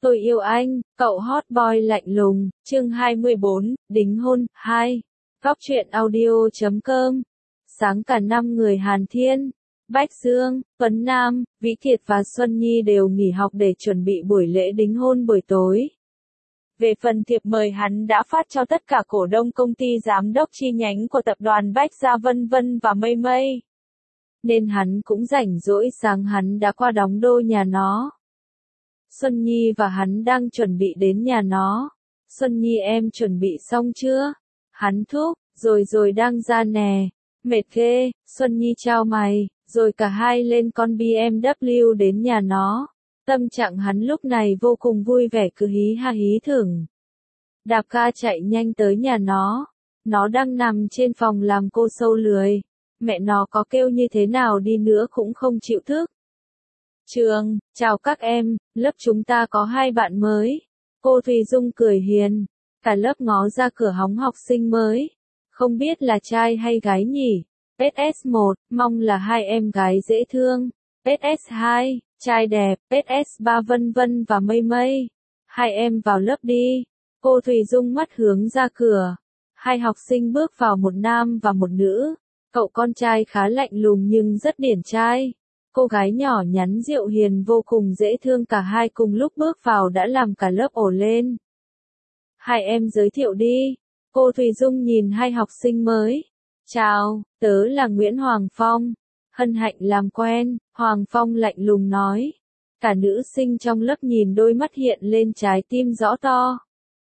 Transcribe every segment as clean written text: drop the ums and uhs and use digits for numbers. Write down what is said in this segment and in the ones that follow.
Tôi yêu anh, cậu hot boy lạnh lùng, chương 24, đính hôn, 2. Góc truyện audio.com. Sáng cả năm người Hàn Thiên, Bách Dương, Tuấn Nam, Vĩ Kiệt và Xuân Nhi đều nghỉ học để chuẩn bị buổi lễ đính hôn buổi tối. Về phần thiệp mời hắn đã phát cho tất cả cổ đông công ty giám đốc chi nhánh của tập đoàn Bách Gia Vân Vân và Mây Mây. Nên hắn cũng rảnh rỗi, sáng hắn đã qua đóng đô nhà nó. Xuân Nhi và hắn đang chuẩn bị đến nhà nó. Xuân Nhi, em chuẩn bị xong chưa? Hắn thúc, rồi đang ra nè. Mệt ghê. Xuân Nhi chào mày, rồi cả hai lên con BMW đến nhà nó. Tâm trạng hắn lúc này vô cùng vui vẻ, cứ hí ha hí thưởng. Đạp ga chạy nhanh tới nhà nó. Nó đang nằm trên phòng làm cô sâu lười. Mẹ nó có kêu như thế nào đi nữa cũng không chịu thức. Trường, chào các em, lớp chúng ta có 2 bạn mới. Cô Thùy Dung cười hiền. Cả lớp ngó ra cửa hóng học sinh mới. Không biết là trai hay gái nhỉ? SS1, mong là 2 em gái dễ thương. SS2, trai đẹp. SS3 Vân Vân và Mây Mây. 2 em vào lớp đi. Cô Thùy Dung mắt hướng ra cửa. 2 học sinh bước vào, một nam và một nữ. Cậu con trai khá lạnh lùng nhưng rất điển trai. Cô gái nhỏ nhắn dịu hiền vô cùng dễ thương, cả hai cùng lúc bước vào đã làm cả lớp ồ lên. 2 em giới thiệu đi. Cô Thùy Dung nhìn 2 học sinh mới. Chào, tớ là Nguyễn Hoàng Phong. Hân hạnh làm quen, Hoàng Phong lạnh lùng nói. Cả nữ sinh trong lớp nhìn đôi mắt hiện lên trái tim rõ to.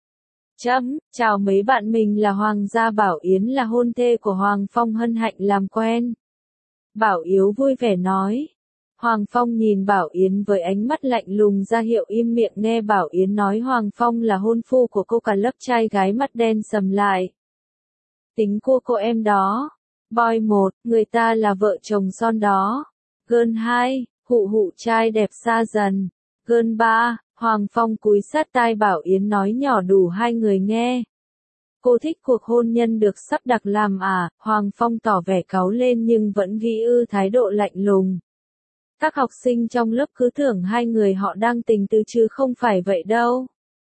Chào mấy bạn, mình là Hoàng gia Bảo Yến, là hôn thê của Hoàng Phong, hân hạnh làm quen. Bảo Yếu vui vẻ nói. Hoàng Phong nhìn Bảo Yến với ánh mắt lạnh lùng ra hiệu im miệng, nghe Bảo Yến nói Hoàng Phong là hôn phu của cô, cả lớp trai gái mắt đen sầm lại. Tính cô em đó. Boy 1, người ta là vợ chồng son đó. Girl 2, hụ trai đẹp xa dần. Girl 3, Hoàng Phong cúi sát tai Bảo Yến nói nhỏ đủ 2 người nghe. Cô thích cuộc hôn nhân được sắp đặt làm à? Hoàng Phong tỏ vẻ cáu lên nhưng vẫn ghi thái độ lạnh lùng. Các học sinh trong lớp cứ tưởng 2 người họ đang tình tư chứ không phải vậy đâu.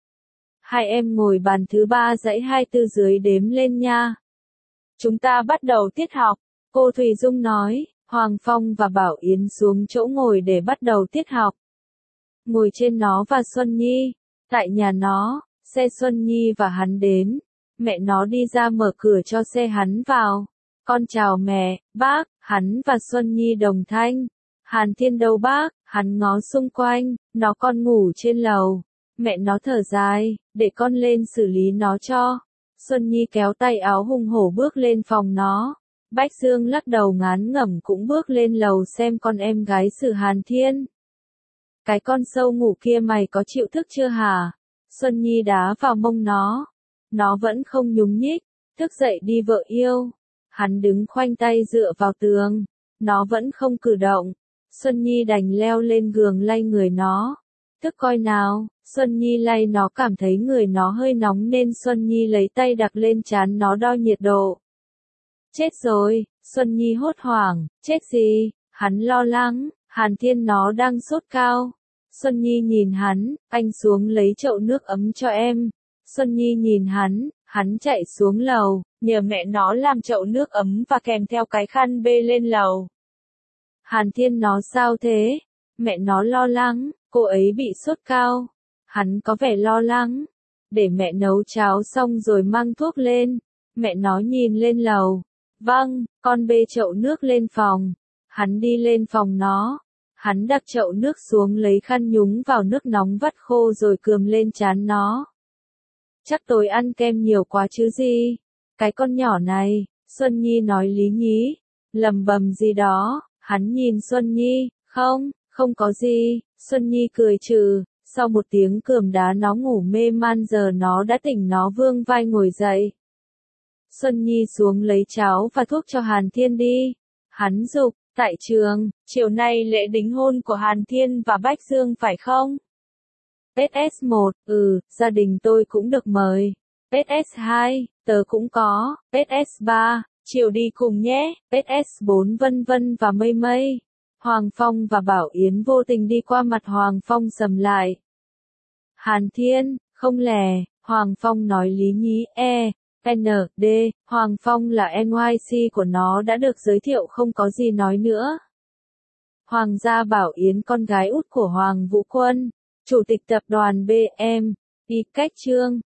2 em ngồi bàn thứ 3 dãy 24 dưới đếm lên nha. Chúng ta bắt đầu tiết học, cô Thùy Dung nói. Hoàng Phong và Bảo Yến xuống chỗ ngồi để bắt đầu tiết học. Ngồi trên nó và Xuân Nhi. Tại nhà nó, xe Xuân Nhi và hắn đến. Mẹ nó đi ra mở cửa cho xe hắn vào. Con chào mẹ, bác. Hắn và Xuân Nhi đồng thanh. Hàn Thiên đâu bác? Hắn ngó xung quanh. Nó con ngủ trên lầu. Mẹ nó thở dài, để con lên xử lý nó cho. Xuân Nhi kéo tay áo hùng hổ bước lên phòng nó. Bách Dương lắc đầu ngán ngẩm cũng bước lên lầu xem con em gái xử Hàn Thiên. Cái con sâu ngủ kia, mày có chịu thức chưa hả? Xuân Nhi đá vào mông nó. Nó vẫn không nhúc nhích. Thức dậy đi vợ yêu. Hắn đứng khoanh tay dựa vào tường. Nó vẫn không cử động. Xuân Nhi đành leo lên giường lay người nó. Thức coi nào. Xuân Nhi lay nó, cảm thấy người nó hơi nóng nên Xuân Nhi lấy tay đặt lên trán nó đo nhiệt độ. Chết rồi. Xuân Nhi hốt hoảng. Chết gì? Hắn lo lắng. Hàn Thiên nó đang sốt cao. Xuân Nhi nhìn hắn. Anh xuống lấy chậu nước ấm cho em. Xuân Nhi nhìn hắn chạy xuống lầu, nhờ mẹ nó làm chậu nước ấm và kèm theo cái khăn bê lên lầu. Hàn Thiên nó sao thế? Mẹ nó lo lắng, cô ấy bị sốt cao. Hắn có vẻ lo lắng. Để mẹ nấu cháo xong rồi mang thuốc lên. Mẹ nó nhìn lên lầu. Vâng, con bê chậu nước lên phòng. Hắn đi lên phòng nó. Hắn đặt chậu nước xuống, lấy khăn nhúng vào nước nóng vắt khô rồi cườm lên trán nó. Chắc tối ăn kem nhiều quá chứ gì? Cái con nhỏ này, Xuân Nhi nói lý nhí. Lầm bầm gì đó, hắn nhìn Xuân Nhi, không có gì. Xuân Nhi cười trừ, sau một tiếng cườm đá nó ngủ mê man, giờ nó đã tỉnh, nó vương vai ngồi dậy. Xuân Nhi xuống lấy cháo và thuốc cho Hàn Thiên đi. Hắn giục, tại trường, chiều nay lễ đính hôn của Hàn Thiên và Bách Dương phải không? SS1, gia đình tôi cũng được mời. SS2, tớ cũng có. SS3, chiều đi cùng nhé. SS4 Vân Vân và Mây Mây. Hoàng Phong và Bảo Yến vô tình đi qua, mặt Hoàng Phong sầm lại. Hàn Thiên, không lè, Hoàng Phong nói Lý Nhí ND, Hoàng Phong là NYC của nó đã được giới thiệu không có gì nói nữa. Hoàng gia Bảo Yến con gái út của Hoàng Vũ Quân, chủ tịch tập đoàn BM, Y Cách Trương,